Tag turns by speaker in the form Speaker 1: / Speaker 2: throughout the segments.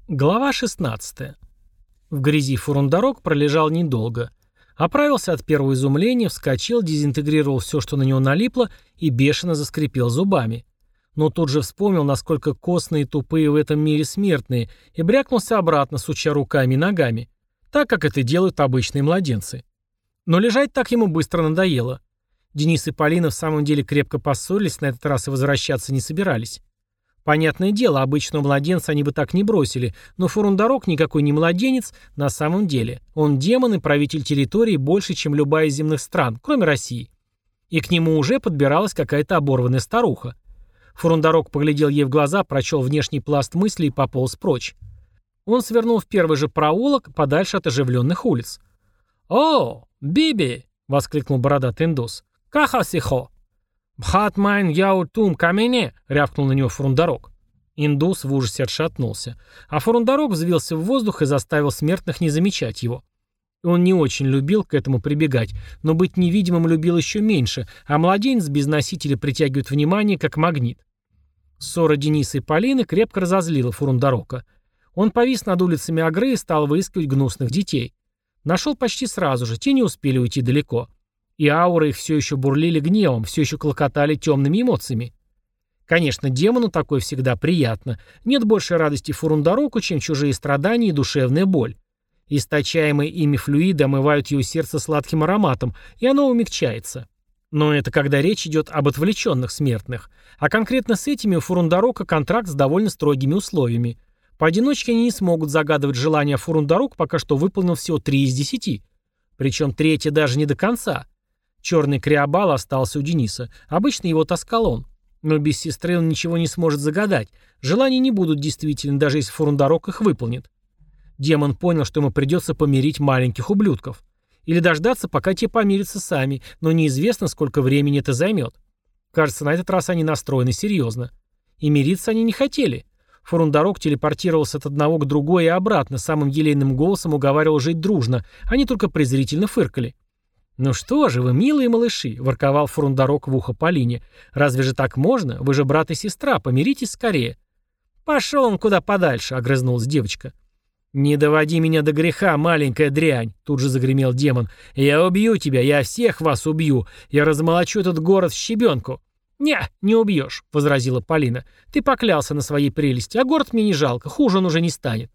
Speaker 1: Глава 16. В грязи Фурундарок пролежал недолго. Оправился от первого изумления, вскочил, дезинтегрировал все, что на него налипло, и бешено заскрипел зубами. Но тут же вспомнил, насколько костные и тупые в этом мире смертные, и брякнулся обратно, суча руками и ногами, так, как это делают обычные младенцы. Но лежать так ему быстро надоело. Денис и Полина в самом деле крепко поссорились, на этот раз и возвращаться не собирались. Понятное дело, обычного младенца они бы так не бросили, но Фурундарок никакой не младенец на самом деле. Он демон и правитель территории больше, чем любая из земных стран, кроме России. И к нему уже подбиралась какая-то оборванная старуха. Фурундарок поглядел ей в глаза, прочел внешний пласт мыслей и пополз прочь. Он свернул в первый же проулок, подальше от оживленных улиц. «О, Биби!» — воскликнул бородатый индус. «Кахасихо!» «Бхатмайн яутум камене!» — рявкнул на него Фурундарок. Индус в ужасе отшатнулся, а Фурундарок взвился в воздух и заставил смертных не замечать его. Он не очень любил к этому прибегать, но быть невидимым любил еще меньше, а младенец без носителя притягивает внимание, как магнит. Ссора Дениса и Полины крепко разозлила Фурундарока. Он повис над улицами Агры и стал выискивать гнусных детей. Нашел почти сразу же, те не успели уйти далеко. И ауры их все еще бурлили гневом, все еще клокотали темными эмоциями. Конечно, демону такое всегда приятно. Нет большей радости Фурундароку, чем чужие страдания и душевная боль. Источаемые ими флюиды омывают его сердце сладким ароматом, и оно умягчается. Но это когда речь идет об отвлеченных смертных. А конкретно с этими у Фурундарока контракт с довольно строгими условиями. Поодиночке они не смогут загадывать желания, а Фурундарок пока что выполнил всего 3 из 10. Причем третье даже не до конца. Черный криобал остался у Дениса. Обычно его таскал он. Но без сестры он ничего не сможет загадать. Желания не будут действительны, даже если Фурундарок их выполнит. Демон понял, что ему придется помирить маленьких ублюдков. Или дождаться, пока те помирятся сами, но неизвестно, сколько времени это займет. Кажется, на этот раз они настроены серьезно. И мириться они не хотели. Фурундарок телепортировался от одного к другой и обратно, самым елейным голосом уговаривал жить дружно, они только презрительно фыркали. «Ну что же вы, милые малыши», — ворковал Фурундарок в ухо Полине. «Разве же так можно? Вы же брат и сестра, помиритесь скорее». «Пошел он куда подальше», — огрызнулась девочка. «Не доводи меня до греха, маленькая дрянь», — тут же загремел демон. «Я убью тебя, я всех вас убью, я размолочу этот город в щебенку». Не убьешь», — возразила Полина. «Ты поклялся на своей прелести, а город мне не жалко, хуже он уже не станет».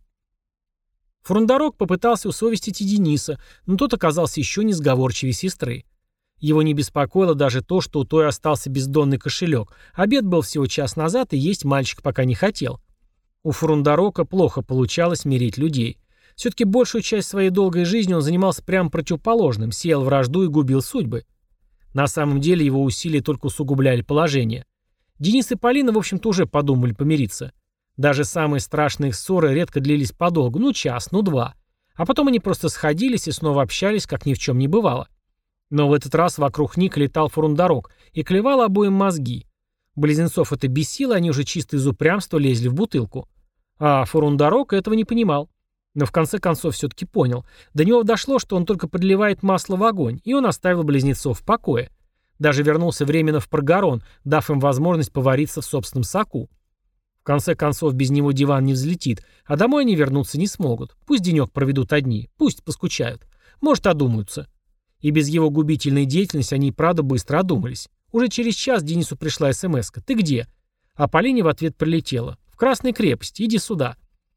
Speaker 1: Фурундарок попытался усовестить и Дениса, но тот оказался еще несговорчивее сестры. Его не беспокоило даже то, что у той остался бездонный кошелек. Обед был всего час назад, и есть мальчик пока не хотел. У Фурундарока плохо получалось мирить людей. Все-таки большую часть своей долгой жизни он занимался прямо противоположным, сеял вражду и губил судьбы. На самом деле его усилия только усугубляли положение. Денис и Полина, в общем-то, уже подумали помириться. Даже самые страшные ссоры редко длились подолгу, час, 2. А потом они просто сходились и снова общались, как ни в чем не бывало. Но в этот раз вокруг них летал Фурундарок и клевал обоим мозги. Близнецов это бесило, они уже чисто из упрямства лезли в бутылку. А Фурундарок этого не понимал. Но в конце концов все-таки понял. До него дошло, что он только подливает масло в огонь, и он оставил близнецов в покое. Даже вернулся временно в Паргарон, дав им возможность повариться в собственном соку. В конце концов, без него диван не взлетит, а домой они вернуться не смогут. Пусть денек проведут одни, пусть поскучают. Может, одумаются. И без его губительной деятельности они и правда быстро одумались. Уже через час Денису пришла смс-ка: «Ты где?» А Полине в ответ прилетела: «В Красной крепости, иди сюда».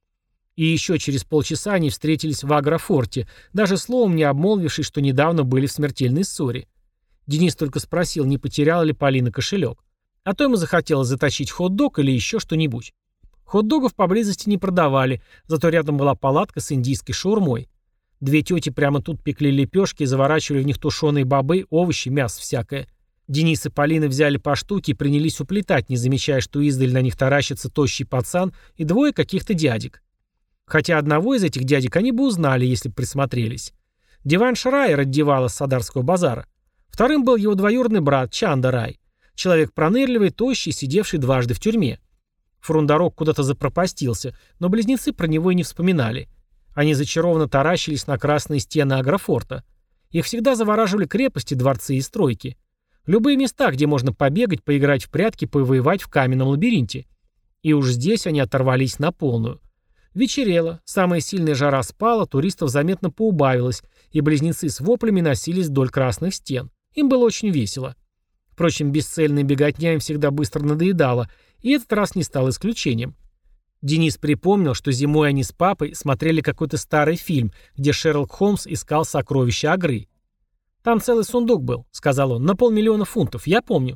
Speaker 1: И еще через полчаса они встретились в Агрофорте, даже словом не обмолвившись, что недавно были в смертельной ссоре. Денис только спросил, не потеряла ли Полина кошелек. А то ему захотелось затащить хот-дог или еще что-нибудь. Хот-догов поблизости не продавали, зато рядом была палатка с индийской шаурмой. 2 тети прямо тут пекли лепешки и заворачивали в них тушеные бобы, овощи, мясо всякое. Денис и Полина взяли по штуке и принялись уплетать, не замечая, что издаль на них таращится тощий пацан и 2 каких-то дядек. Хотя одного из этих дядек они бы узнали, если бы присмотрелись. Диванш Рай раздевала с Садарского базара. Вторым был его двоюродный брат Чанда Рай. Человек пронырливый, тощий, сидевший дважды в тюрьме. Фурундарок куда-то запропастился, но близнецы про него и не вспоминали. Они зачарованно таращились на красные стены Агрофорта. Их всегда завораживали крепости, дворцы и стройки. Любые места, где можно побегать, поиграть в прятки, повоевать в каменном лабиринте. И уж здесь они оторвались на полную. Вечерело, самая сильная жара спала, туристов заметно поубавилось, и близнецы с воплями носились вдоль красных стен. Им было очень весело. Впрочем, бесцельная беготня им всегда быстро надоедала, и этот раз не стал исключением. Денис припомнил, что зимой они с папой смотрели какой-то старый фильм, где Шерлок Холмс искал сокровища Агры. «Там целый сундук был», — сказал он, — «на 500 000 фунтов, я помню».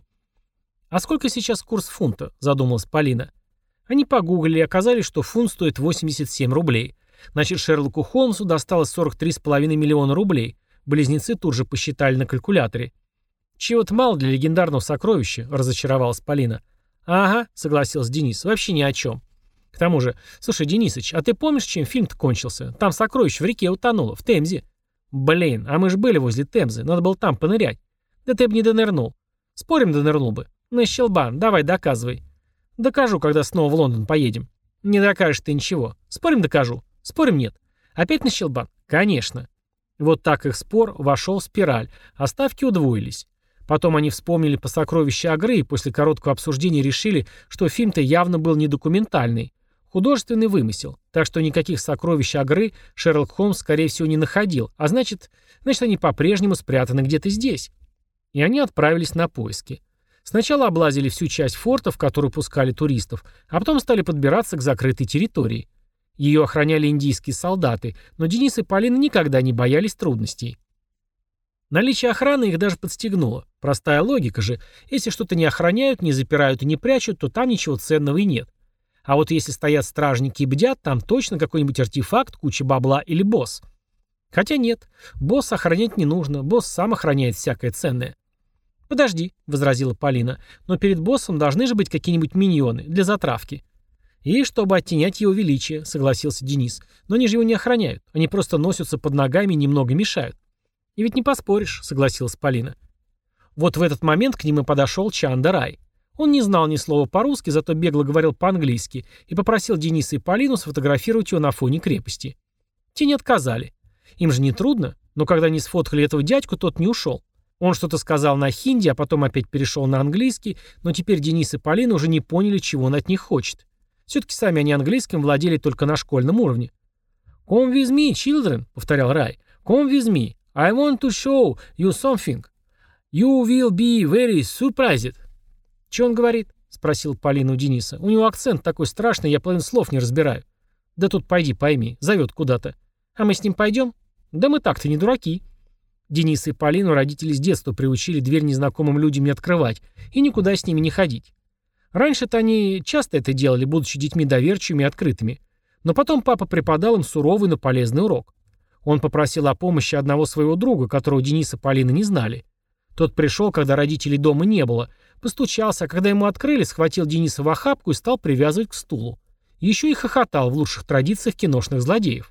Speaker 1: «А сколько сейчас курс фунта?» — задумалась Полина. Они погуглили и оказались, что фунт стоит 87 рублей. Значит, Шерлоку Холмсу досталось 43,5 миллиона рублей. Близнецы тут же посчитали на калькуляторе. «Чего-то мало для легендарного сокровища», — разочаровалась Полина. «Ага», — согласился Денис, — «вообще ни о чем». «К тому же, слушай, Денисыч, а ты помнишь, чем фильм-то кончился? Там сокровище в реке утонуло, в Темзе». «Блин, а мы же были возле Темзы, надо было там понырять». «Да ты бы не донырнул». «Спорим, донырнул бы». «На щелбан, давай, доказывай». «Докажу, когда снова в Лондон поедем». «Не докажешь ты ничего». «Спорим, докажу». «Спорим, нет». «Опять на щелбан?» «Конечно». Вот так их спор вошел в спираль, а ставки удвоились. Потом они вспомнили по сокровищу Агры и после короткого обсуждения решили, что фильм-то явно был не документальный, художественный вымысел, так что никаких сокровищ Агры Шерлок Холмс, скорее всего, не находил, а значит, они по-прежнему спрятаны где-то здесь. И они отправились на поиски. Сначала облазили всю часть форта, в которую пускали туристов, а потом стали подбираться к закрытой территории. Ее охраняли индийские солдаты, но Денис и Полина никогда не боялись трудностей. Наличие охраны их даже подстегнуло. Простая логика же. Если что-то не охраняют, не запирают и не прячут, то там ничего ценного и нет. А вот если стоят стражники и бдят, там точно какой-нибудь артефакт, куча бабла или босс. Хотя нет, босс охранять не нужно, босс сам охраняет всякое ценное. «Подожди», — возразила Полина, — «но перед боссом должны же быть какие-нибудь миньоны для затравки». «И чтобы оттенять его величие», — согласился Денис. «Но они же его не охраняют, они просто носятся под ногами и немного мешают». «И ведь не поспоришь», — согласилась Полина. Вот в этот момент к ним и подошел Чанда Рай. Он не знал ни слова по-русски, зато бегло говорил по-английски и попросил Дениса и Полину сфотографировать его на фоне крепости. Те не отказали. Им же не трудно, но когда они сфоткали этого дядьку, тот не ушел. Он что-то сказал на хинди, а потом опять перешел на английский, но теперь Денис и Полина уже не поняли, чего он от них хочет. Все-таки сами они английским владели только на школьном уровне. «Come with me, children», — повторял Рай. «Come with me. I want to show you something. You will be very surprised». «Че он говорит?» — спросил Полина у Дениса. «У него акцент такой страшный, я половину слов не разбираю». «Да тут пойди пойми, зовет куда-то». «А мы с ним пойдем?» «Да мы так-то не дураки». Денис и Полину родители с детства приучили дверь незнакомым людям не открывать и никуда с ними не ходить. Раньше-то они часто это делали, будучи детьми доверчивыми и открытыми. Но потом папа преподал им суровый, но полезный урок. Он попросил о помощи одного своего друга, которого Денис и Полина не знали. Тот пришел, когда родителей дома не было, постучался, а когда ему открыли, схватил Дениса в охапку и стал привязывать к стулу. Еще и хохотал в лучших традициях киношных злодеев.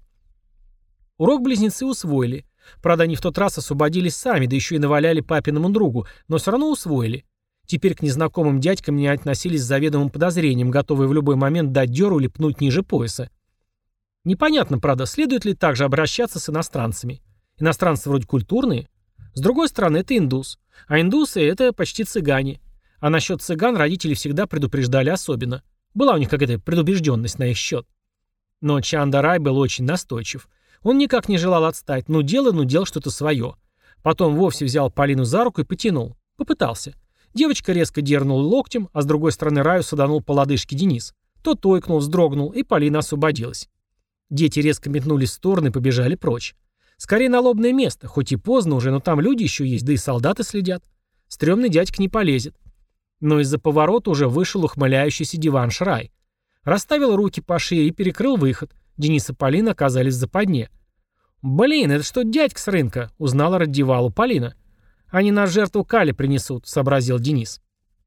Speaker 1: Урок близнецы усвоили. Правда, они в тот раз освободились сами, да еще и наваляли папиному другу, но все равно усвоили. Теперь к незнакомым дядькам не относились с заведомым подозрением, готовые в любой момент дать дёру или пнуть ниже пояса. Непонятно, правда, следует ли также обращаться с иностранцами. Иностранцы вроде культурные. С другой стороны, это индус. А индусы — это почти цыгане. А насчет цыган родители всегда предупреждали особенно. Была у них какая-то предубежденность на их счет. Но Чанда Рай был очень настойчив. Он никак не желал отстать, делал что-то свое. Потом вовсе взял Полину за руку и потянул. Попытался. Девочка резко дернула локтем, а с другой стороны Раю саданул по лодыжке Денис. Тот ойкнул, вздрогнул, и Полина освободилась. Дети резко метнулись в стороны и побежали прочь. Скорее на лобное место, хоть и поздно уже, но там люди еще есть, да и солдаты следят. Стрёмный дядька не полезет. Но из-за поворота уже вышел ухмыляющийся диванш Рай. Расставил руки пошире и перекрыл выход. Денис и Полина оказались в западне. «Блин, это что, дядька с рынка?» — узнала Раддивалу Полина. «Они нас жертву Кали принесут», — сообразил Денис.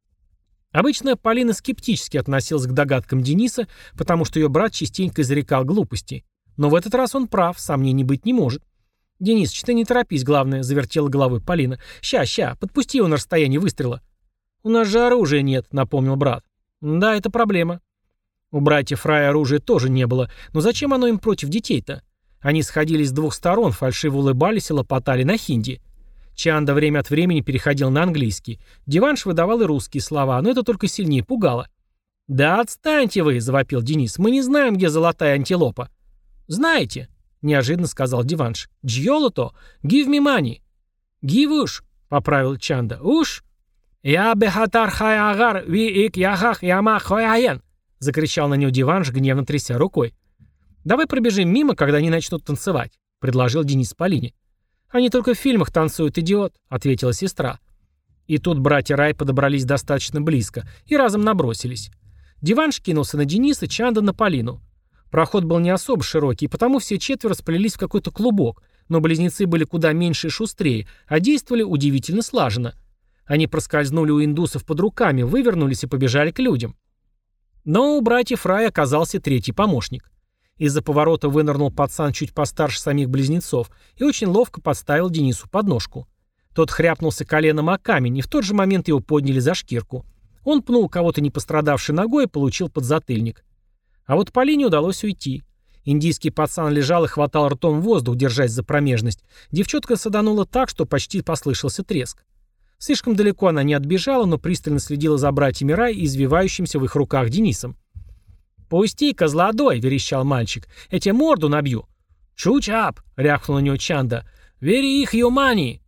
Speaker 1: Обычно Полина скептически относилась к догадкам Дениса, потому что ее брат частенько изрекал глупости. Но в этот раз он прав, сомнений быть не может. «Денис, ты не торопись, главное», — завертела головой Полина. «Ща, подпусти его на расстояние выстрела». «У нас же оружия нет», — напомнил брат. «Да, это проблема». У братьев Рая оружия тоже не было, но зачем оно им против детей-то? Они сходились с двух сторон, фальшиво улыбались и лопотали на хинди. Чанда время от времени переходил на английский. Диванш выдавал и русские слова, но это только сильнее пугало. «Да отстаньте вы!» – завопил Денис. «Мы не знаем, где золотая антилопа». «Знаете!» – неожиданно сказал Диванш. «Джьолото! Give me money!» «Give уж!» – поправил Чанда. «Уж!» «Я бехатар хайагар ви ик яхах яма хояен!» – закричал на него Диванш, гневно тряся рукой. «Давай пробежим мимо, когда они начнут танцевать», — предложил Денис Полине. «Они только в фильмах танцуют, идиот», — ответила сестра. И тут братья Рай подобрались достаточно близко и разом набросились. Диванш кинулся на Дениса, Чанда на Полину. Проход был не особо широкий, и потому все четверо сплелись в какой-то клубок, но близнецы были куда меньше и шустрее, а действовали удивительно слаженно. Они проскользнули у индусов под руками, вывернулись и побежали к людям. Но у братьев Рай оказался третий помощник. Из-за поворота вынырнул пацан чуть постарше самих близнецов и очень ловко подставил Денису подножку. Тот хряпнулся коленом о камень, и в тот же момент его подняли за шкирку. Он пнул кого-то не пострадавшей ногой и получил подзатыльник. А вот Полине удалось уйти. Индийский пацан лежал и хватал ртом воздух, держась за промежность. Девчонка саданула так, что почти послышался треск. Слишком далеко она не отбежала, но пристально следила за братьями Рай и извивающимся в их руках Денисом. «Пусти, козлодой!» — верещал мальчик. «Я тебе морду набью!» «Чучап!» — рявкнул на него Чанда. «Вери их, юмани!»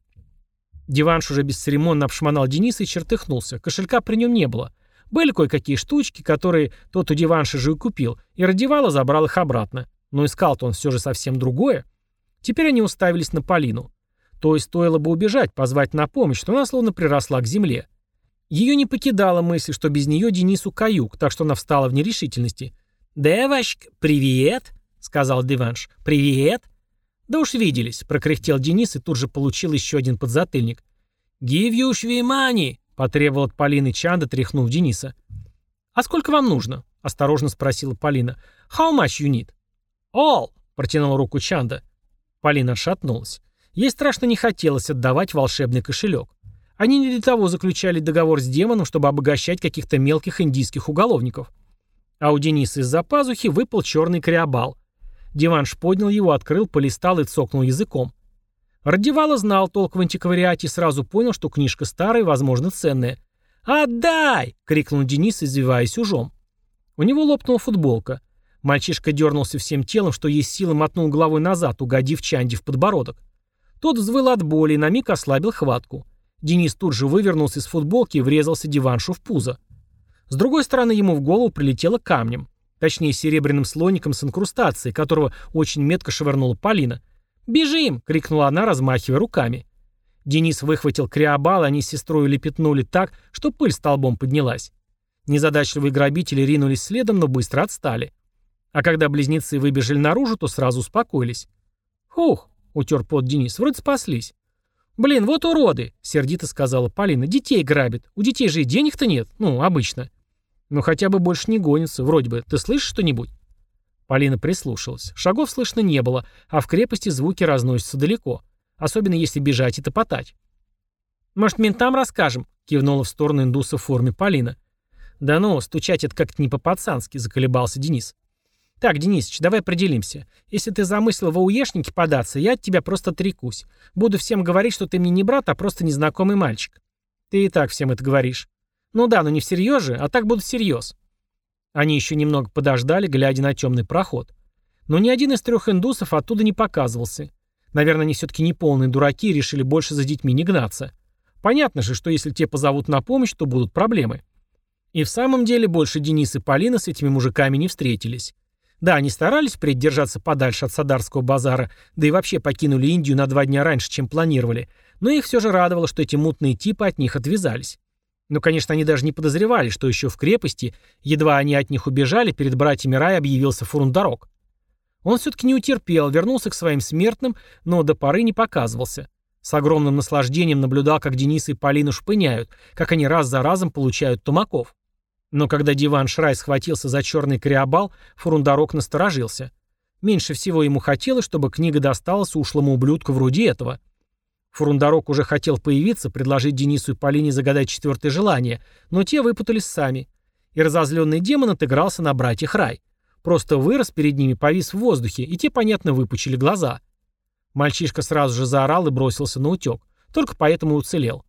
Speaker 1: Диванш уже бесцеремонно обшмонал Дениса и чертыхнулся. Кошелька при нем не было. Были кое-какие штучки, которые тот у Диванша же и купил, и раздевал и забрал их обратно. Но искал-то он все же совсем другое. Теперь они уставились на Полину. То есть стоило бы убежать, позвать на помощь, но она словно приросла к земле. Ее не покидала мысль, что без нее Денису каюк, так что она встала в нерешительности. «Девочка, привет!» — сказал Диванш. «Привет!» «Да уж виделись», — прокряхтел Денис и тут же получил еще один подзатыльник. «Give you shvimani!» — потребовал от Полины Чанда, тряхнув Дениса. «А сколько вам нужно?» — осторожно спросила Полина. «How much you need?» «All!» — протянул руку Чанда. Полина отшатнулась. Ей страшно не хотелось отдавать волшебный кошелек. Они не для того заключали договор с демоном, чтобы обогащать каких-то мелких индийских уголовников. А у Дениса из-за пазухи выпал черный криобал. Диванш поднял его, открыл, полистал и цокнул языком. Радивало знал толк в антиквариате и сразу понял, что книжка старая и, возможно, ценная. «Отдай!» — крикнул Денис, извиваясь ужом. У него лопнула футболка. Мальчишка дернулся всем телом, что есть силы, мотнул головой назад, угодив Чанди в подбородок. Тот взвыл от боли и на миг ослабил хватку. Денис тут же вывернулся из футболки и врезался Диваншу в пузо. С другой стороны ему в голову прилетело камнем. Точнее, серебряным слоником с инкрустацией, которого очень метко швырнула Полина. «Бежим!» — крикнула она, размахивая руками. Денис выхватил криобал, и они с сестрой лепетнули так, что пыль столбом поднялась. Незадачливые грабители ринулись следом, но быстро отстали. А когда близнецы выбежали наружу, то сразу успокоились. «Хух!» — утер пот Денис. «Вроде спаслись». «Блин, вот уроды!» — сердито сказала Полина. «Детей грабят. У детей же и денег-то нет. Ну, обычно». «Ну, хотя бы больше не гонятся. Вроде бы. Ты слышишь что-нибудь?» Полина прислушалась. Шагов слышно не было, а в крепости звуки разносятся далеко. Особенно если бежать и топотать. «Может, ментам расскажем?» — кивнула в сторону индуса в форме Полина. «Да ну, стучать это как-то не по-пацански», — заколебался Денис. «Так, Денисыч, давай определимся. Если ты замыслил в ауешники податься, я от тебя просто отрекусь. Буду всем говорить, что ты мне не брат, а просто незнакомый мальчик. Ты и так всем это говоришь. Ну да, но не всерьез же, а так буду всерьез». Они еще немного подождали, глядя на темный проход. Но ни один из трех индусов оттуда не показывался. Наверное, они все-таки не полные дураки и решили больше за детьми не гнаться. Понятно же, что если те позовут на помощь, то будут проблемы. И в самом деле больше Денис и Полина с этими мужиками не встретились. Да, они старались впредь держаться подальше от Садарского базара, да и вообще покинули Индию на 2 дня раньше, чем планировали, но их все же радовало, что эти мутные типы от них отвязались. Но, конечно, они даже не подозревали, что еще в крепости, едва они от них убежали, перед братьями Рай объявился Фурундарок. Он все-таки не утерпел, вернулся к своим смертным, но до поры не показывался. С огромным наслаждением наблюдал, как Денис и Полину шпыняют, как они раз за разом получают тумаков. Но когда Диванш Рай схватился за черный криобал, Фурундарок насторожился. Меньше всего ему хотелось, чтобы книга досталась ушлому ублюдку вроде этого. Фурундарок уже хотел появиться, предложить Денису и Полине загадать 4-е желание, но те выпутались сами. И разозленный демон отыгрался на братьях Рай. Просто вырос перед ними, повис в воздухе, и те, понятно, выпучили глаза. Мальчишка сразу же заорал и бросился на утек. Только поэтому и уцелел.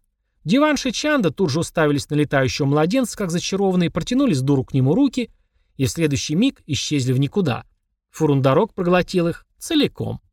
Speaker 1: Диванш и Чанда тут же уставились на летающего младенца, как зачарованные, протянули с дуру к нему руки и в следующий миг исчезли в никуда. Фурундарок проглотил их целиком.